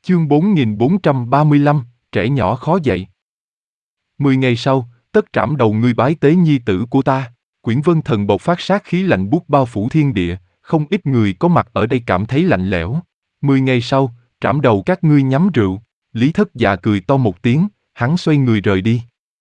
Chương 4435, trẻ nhỏ khó dạy. 10 ngày sau, tất trảm đầu ngươi bái tế nhi tử của ta. Quyển Vân Thần bộc phát sát khí lạnh buốt bao phủ thiên địa, không ít người có mặt ở đây cảm thấy lạnh lẽo. 10 ngày sau, trảm đầu các ngươi nhắm rượu. Lý Thất Dạ cười to một tiếng, hắn xoay người rời đi.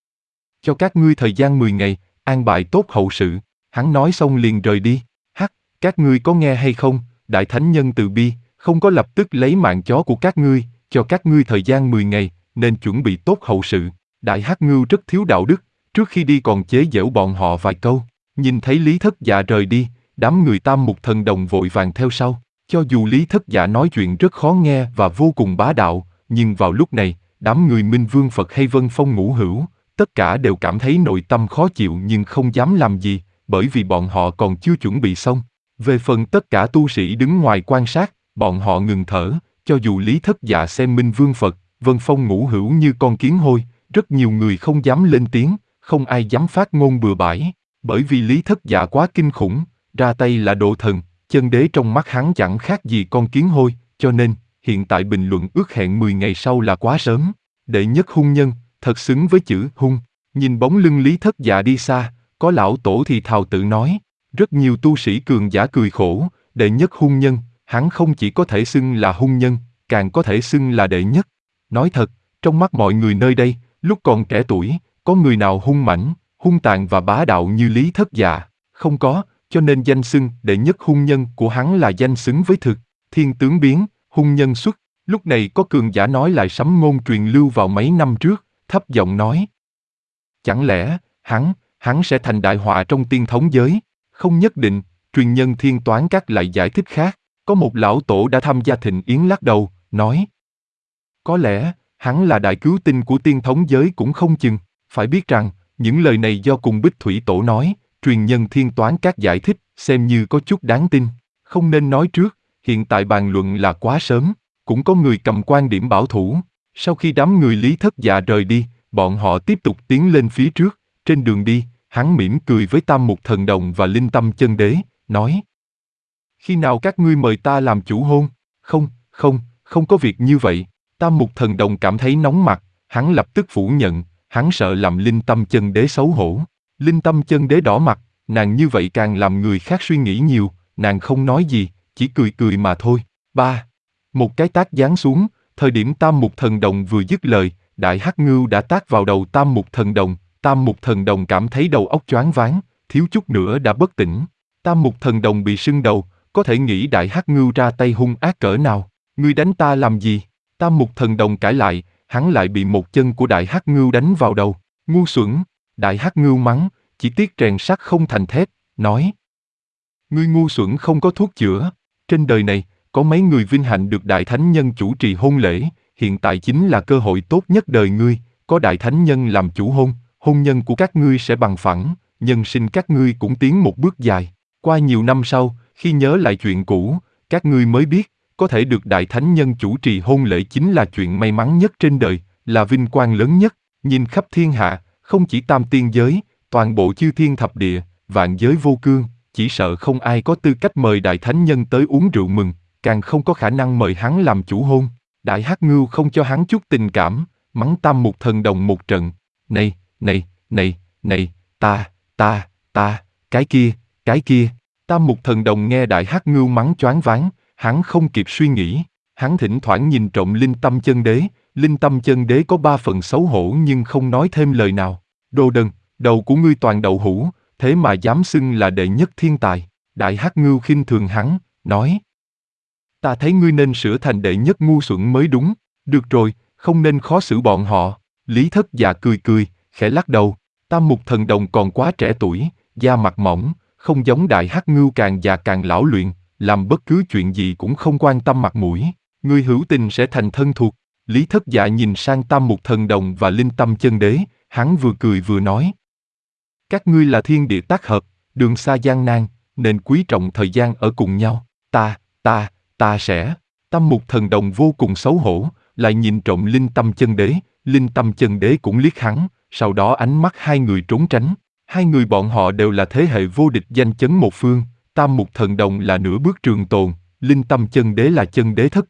Cho các ngươi thời gian 10 ngày, an bài tốt hậu sự. Hắn nói xong liền rời đi. Hắc, các ngươi có nghe hay không? Đại Thánh Nhân từ bi, không có lập tức lấy mạng chó của các ngươi, cho các ngươi thời gian 10 ngày, nên chuẩn bị tốt hậu sự. Đại Hắc Ngưu rất thiếu đạo đức, trước khi đi còn chế giễu bọn họ vài câu. Nhìn thấy Lý Thất Dạ rời đi, đám người Tam Mục Thần Đồng vội vàng theo sau. Cho dù Lý Thất Dạ nói chuyện rất khó nghe và vô cùng bá đạo, nhưng vào lúc này, đám người Minh Vương Phật hay Vân Phong Ngũ Hữu, tất cả đều cảm thấy nội tâm khó chịu nhưng không dám làm gì, bởi vì bọn họ còn chưa chuẩn bị xong. Về phần tất cả tu sĩ đứng ngoài quan sát, bọn họ ngừng thở, cho dù Lý Thất Dạ xem Minh Vương Phật, Vân Phong Ngũ Hữu như con kiến hôi, rất nhiều người không dám lên tiếng, không ai dám phát ngôn bừa bãi, bởi vì Lý Thất Dạ quá kinh khủng, ra tay là độ thần, chân đế trong mắt hắn chẳng khác gì con kiến hôi, cho nên, hiện tại bình luận ước hẹn 10 ngày sau là quá sớm. Đệ nhất hung nhân, thật xứng với chữ hung. Nhìn bóng lưng Lý Thất Dạ đi xa, có lão tổ thì thào tự nói. Rất nhiều tu sĩ cường giả cười khổ, đệ nhất hung nhân, hắn không chỉ có thể xưng là hung nhân, càng có thể xưng là đệ nhất. Nói thật, trong mắt mọi người nơi đây, lúc còn trẻ tuổi, có người nào hung mãnh, hung tàn và bá đạo như Lý Thất Dạ? Không có, cho nên danh xưng đệ nhất hung nhân của hắn là danh xứng với thực. Thiên tướng biến, hung nhân xuất. Lúc này có cường giả nói lại sấm ngôn truyền lưu vào mấy năm trước, thấp giọng nói. Chẳng lẽ, hắn sẽ thành đại họa trong tiên thống giới? Không nhất định, truyền nhân Thiên Toán Các lại giải thích khác. Có một lão tổ đã tham gia thịnh yến lắc đầu, nói. Có lẽ, hắn là đại cứu tinh của tiên thống giới cũng không chừng. Phải biết rằng, những lời này do cùng Bích Thủy Tổ nói, truyền nhân Thiên Toán Các giải thích, xem như có chút đáng tin. Không nên nói trước, hiện tại bàn luận là quá sớm. Cũng có người cầm quan điểm bảo thủ. Sau khi đám người Lý Thất Dạ rời đi, bọn họ tiếp tục tiến lên phía trước. Trên đường đi, hắn mỉm cười với Tam Mục Thần Đồng và Linh Tâm Chân Đế, nói. Khi nào các ngươi mời ta làm chủ hôn? Không có việc như vậy. Tam Mục Thần Đồng cảm thấy nóng mặt, hắn lập tức phủ nhận, hắn sợ làm Linh Tâm Chân Đế xấu hổ. Linh Tâm Chân Đế đỏ mặt, nàng như vậy càng làm người khác suy nghĩ nhiều, nàng không nói gì, chỉ cười cười mà thôi. Một cái tát giáng xuống, thời điểm Tam Mục Thần Đồng vừa dứt lời, Đại Hắc Ngưu đã tát vào đầu Tam Mục Thần Đồng. Tam Mục Thần Đồng cảm thấy đầu óc choáng váng, thiếu chút nữa đã bất tỉnh. Tam Mục Thần Đồng bị sưng đầu, có thể nghĩ Đại Hắc Ngưu ra tay hung ác cỡ nào. Ngươi đánh ta làm gì? Tam Mục Thần Đồng cãi lại, hắn lại bị một chân của Đại Hắc Ngưu đánh vào đầu. Ngu xuẩn! Đại Hắc Ngưu mắng, chỉ tiếc rèn sắt không thành thép, nói. Ngươi ngu xuẩn không có thuốc chữa. Trên đời này, có mấy người vinh hạnh được Đại Thánh Nhân chủ trì hôn lễ, hiện tại chính là cơ hội tốt nhất đời ngươi, có Đại Thánh Nhân làm chủ hôn, hôn nhân của các ngươi sẽ bằng phẳng, nhân sinh các ngươi cũng tiến một bước dài. Qua nhiều năm sau, khi nhớ lại chuyện cũ, các ngươi mới biết, có thể được Đại Thánh Nhân chủ trì hôn lễ chính là chuyện may mắn nhất trên đời, là vinh quang lớn nhất. Nhìn khắp thiên hạ, không chỉ tam tiên giới, toàn bộ chư thiên thập địa, vạn giới vô cương, chỉ sợ không ai có tư cách mời Đại Thánh Nhân tới uống rượu mừng, càng không có khả năng mời hắn làm chủ hôn. Đại Hắc Ngưu không cho hắn chút tình cảm, mắng Tam Mục Thần Đồng một trận. Này, cái kia. Tam Mục Thần Đồng nghe Đại Hắc Ngưu mắng choáng váng, hắn không kịp suy nghĩ. Hắn thỉnh thoảng nhìn trộm Linh Tâm Chân Đế. Linh Tâm Chân Đế có 3 phần xấu hổ nhưng không nói thêm lời nào. Đồ đần, đầu của ngươi toàn đậu hũ, thế mà dám xưng là đệ nhất thiên tài. Đại Hắc Ngưu khinh thường hắn, nói. Ta thấy ngươi nên sửa thành đệ nhất ngu xuẩn mới đúng. Được rồi, không nên khó xử bọn họ. Lý Thất Dạ cười, khẽ lắc đầu. Tam Mục Thần Đồng còn quá trẻ tuổi, da mặt mỏng, không giống Đại Hắc Ngưu càng già càng lão luyện, làm bất cứ chuyện gì cũng không quan tâm mặt mũi. Người hữu tình sẽ thành thân thuộc. Lý Thất Dạ nhìn sang Tam Mục Thần Đồng và Linh Tâm Chân Đế, hắn vừa cười vừa nói. Các ngươi là thiên địa tác hợp, đường xa gian nan, nên quý trọng thời gian ở cùng nhau. Ta sẽ. Tam Mục Thần Đồng vô cùng xấu hổ, lại nhìn trộm Linh Tâm Chân Đế. Linh Tâm Chân Đế cũng liếc hắn, sau đó ánh mắt hai người trốn tránh. Hai người bọn họ đều là thế hệ vô địch danh chấn một phương. Tam Mục Thần Đồng là nửa bước trường tồn, Linh Tâm Chân Đế là chân đế thất cung,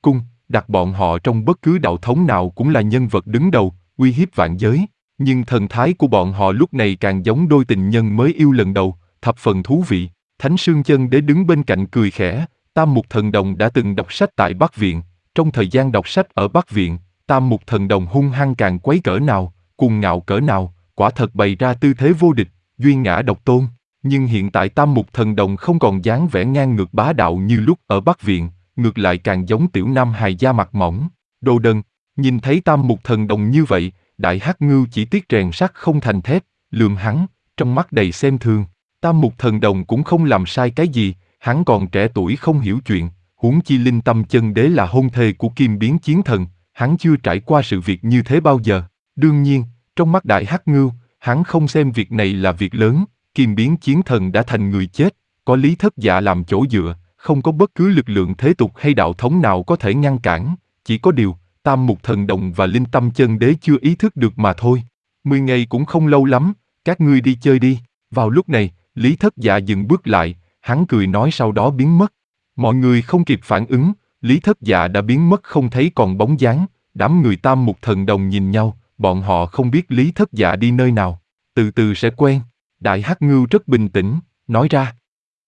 đặt bọn họ trong bất cứ đạo thống nào cũng là nhân vật đứng đầu, uy hiếp vạn giới. Nhưng thần thái của bọn họ lúc này càng giống đôi tình nhân mới yêu lần đầu, thập phần thú vị. Thánh Sương Chân Đế đứng bên cạnh cười khẽ. Tam Mục Thần Đồng đã từng đọc sách tại Bắc Viện. Trong thời gian đọc sách ở Bắc Viện, Tam Mục Thần Đồng hung hăng càng quấy cỡ nào, cuồng ngạo cỡ nào, quả thật bày ra tư thế vô địch, duy ngã độc tôn. Nhưng hiện tại Tam Mục Thần Đồng không còn dáng vẻ ngang ngược bá đạo như lúc ở Bắc Viện, ngược lại càng giống tiểu nam hài da mặt mỏng. Đồ đần. Nhìn thấy Tam Mục Thần Đồng như vậy, Đại Hắc Ngưu chỉ tiếc rèn sắt không thành thép, lườm hắn, trong mắt đầy xem thường. Tam Mục Thần Đồng cũng không làm sai cái gì, hắn còn trẻ tuổi không hiểu chuyện, huống chi Linh Tâm Chân Đế là hôn thê của Kim Biến Chiến Thần, hắn chưa trải qua sự việc như thế bao giờ. Đương nhiên, trong mắt Đại Hắc Ngưu, hắn không xem việc này là việc lớn, Kim Biến Chiến Thần đã thành người chết, có Lý Thất Dạ làm chỗ dựa, không có bất cứ lực lượng thế tục hay đạo thống nào có thể ngăn cản, chỉ có điều, Tam Mục Thần Đồng và Linh Tâm Chân Đế chưa ý thức được mà thôi. 10 ngày cũng không lâu lắm, các ngươi đi chơi đi. Vào lúc này, Lý Thất Dạ dừng bước lại, hắn cười nói sau đó biến mất. Mọi người không kịp phản ứng, Lý Thất Dạ đã biến mất không thấy còn bóng dáng. Đám người Tam Mục Thần Đồng nhìn nhau, bọn họ không biết Lý Thất Dạ đi nơi nào. Từ từ sẽ quen. Đại Hắc Ngưu rất bình tĩnh, nói ra.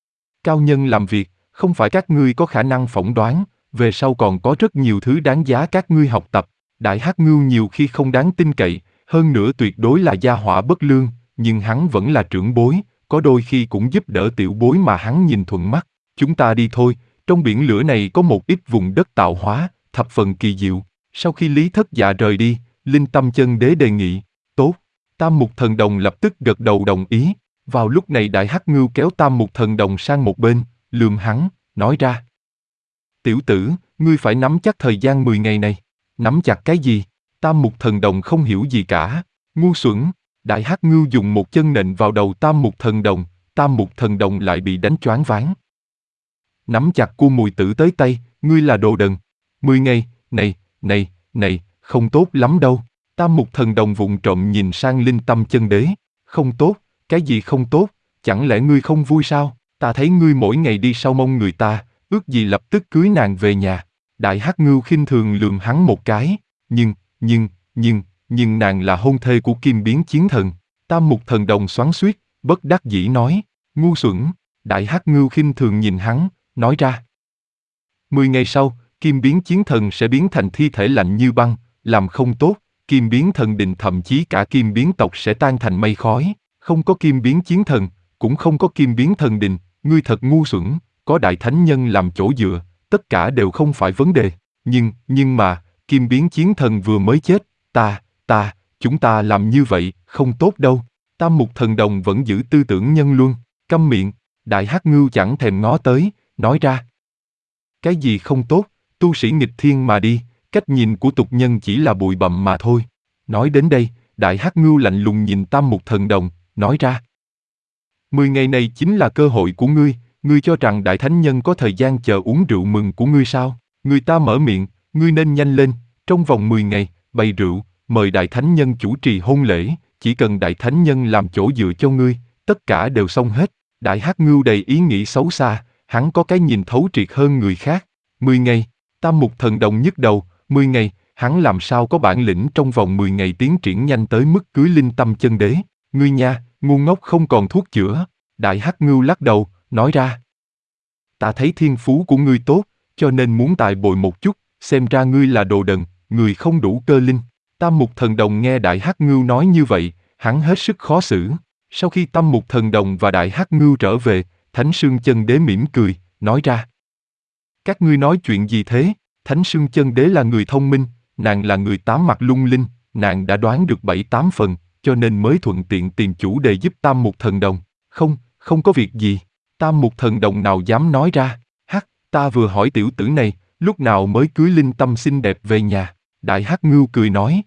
Cao nhân làm việc, không phải các ngươi có khả năng phỏng đoán, về sau còn có rất nhiều thứ đáng giá các ngươi học tập. Đại Hắc Ngưu nhiều khi không đáng tin cậy, hơn nữa tuyệt đối là gia hỏa bất lương, nhưng hắn vẫn là trưởng bối, có đôi khi cũng giúp đỡ tiểu bối mà hắn nhìn thuận mắt. Chúng ta đi thôi, trong biển lửa này có một ít vùng đất tạo hóa, thập phần kỳ diệu. Sau khi Lý Thất Dạ rời đi, Linh Tâm Chân Đế đề nghị, tốt. Tam Mục Thần Đồng lập tức gật đầu đồng ý. Vào lúc này Đại Hắc Ngưu kéo Tam Mục Thần Đồng sang một bên, lườm hắn, nói ra. Tiểu tử, ngươi phải nắm chắc thời gian 10 ngày này. Nắm chặt cái gì? Tam Mục Thần Đồng không hiểu gì cả. Ngu xuẩn. Đại Hắc Ngưu dùng một chân nện vào đầu Tam Mục Thần Đồng, Tam Mục Thần Đồng lại bị đánh choáng váng. Nắm chặt cua mùi tử tới tay, ngươi là đồ đần. 10 ngày, này, không tốt lắm đâu. Tam Mục Thần Đồng vụng trộm nhìn sang Linh Tâm Chân Đế. Không tốt, cái gì không tốt, chẳng lẽ ngươi không vui sao? Ta thấy ngươi mỗi ngày đi sau mông người ta, ước gì lập tức cưới nàng về nhà. Đại Hắc Ngưu khinh thường lườm hắn một cái, nhưng nàng là hôn thê của Kim Biến Chiến Thần. Tam Mục Thần Đồng xoắn xuýt, bất đắc dĩ nói, ngu xuẩn. Đại Hắc Ngưu khinh thường nhìn hắn, nói ra. 10 ngày sau, Kim Biến Chiến Thần sẽ biến thành thi thể lạnh như băng, làm không tốt, Kim Biến Thần Đình thậm chí cả Kim Biến tộc sẽ tan thành mây khói. Không có Kim Biến Chiến Thần, cũng không có Kim Biến Thần Đình, ngươi thật ngu xuẩn, có Đại Thánh Nhân làm chỗ dựa, tất cả đều không phải vấn đề. Nhưng mà, Kim Biến Chiến Thần vừa mới chết, chúng ta làm như vậy, không tốt đâu. Tam Mục Thần Đồng vẫn giữ tư tưởng nhân luân, câm miệng. Đại Hắc Ngưu chẳng thèm ngó tới, nói ra. Cái gì không tốt, tu sĩ nghịch thiên mà đi, cách nhìn của tục nhân chỉ là bụi bặm mà thôi. Nói đến đây, Đại Hắc Ngưu lạnh lùng nhìn Tam Mục Thần Đồng, nói ra. 10 ngày này chính là cơ hội của ngươi cho rằng Đại Thánh Nhân có thời gian chờ uống rượu mừng của ngươi sao? Người ta mở miệng, ngươi nên nhanh lên, trong vòng 10 ngày, bày rượu, mời Đại Thánh Nhân chủ trì hôn lễ, chỉ cần Đại Thánh Nhân làm chỗ dựa cho ngươi, tất cả đều xong hết. Đại Hắc Ngưu đầy ý nghĩ xấu xa, hắn có cái nhìn thấu triệt hơn người khác. 10 ngày, Tam Mục Thần Đồng nhức đầu, 10 ngày, hắn làm sao có bản lĩnh trong vòng 10 ngày tiến triển nhanh tới mức cưới Linh Tâm Chân Đế. Ngươi nha, ngu ngốc không còn thuốc chữa. Đại Hắc Ngưu lắc đầu, nói ra. Ta thấy thiên phú của ngươi tốt, cho nên muốn tài bồi một chút, xem ra ngươi là đồ đần, người không đủ cơ linh. Tam Mục Thần Đồng nghe Đại Hắc Ngưu nói như vậy, hắn hết sức khó xử. Sau khi Tam Mục Thần Đồng và Đại Hắc Ngưu trở về, Thánh Sương Chân Đế mỉm cười, nói ra. Các ngươi nói chuyện gì thế? Thánh Sương Chân Đế là người thông minh, nàng là người tám mặt lung linh, nàng đã đoán được 7-8 phần, cho nên mới thuận tiện tìm chủ đề giúp Tam Mục Thần Đồng. Không có việc gì. Tam Mục Thần Đồng nào dám nói ra. Ta vừa hỏi tiểu tử này, lúc nào mới cưới Linh Tâm xinh đẹp về nhà. Đại Hắc Ngưu cười nói,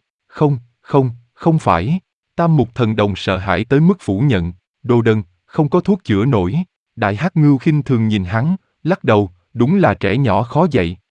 không phải. Tam Mục Thần Đồng sợ hãi tới mức phủ nhận, đồ đần, không có thuốc chữa nổi. Đại Hắc Ngưu khinh thường nhìn hắn, lắc đầu, đúng là trẻ nhỏ khó dạy.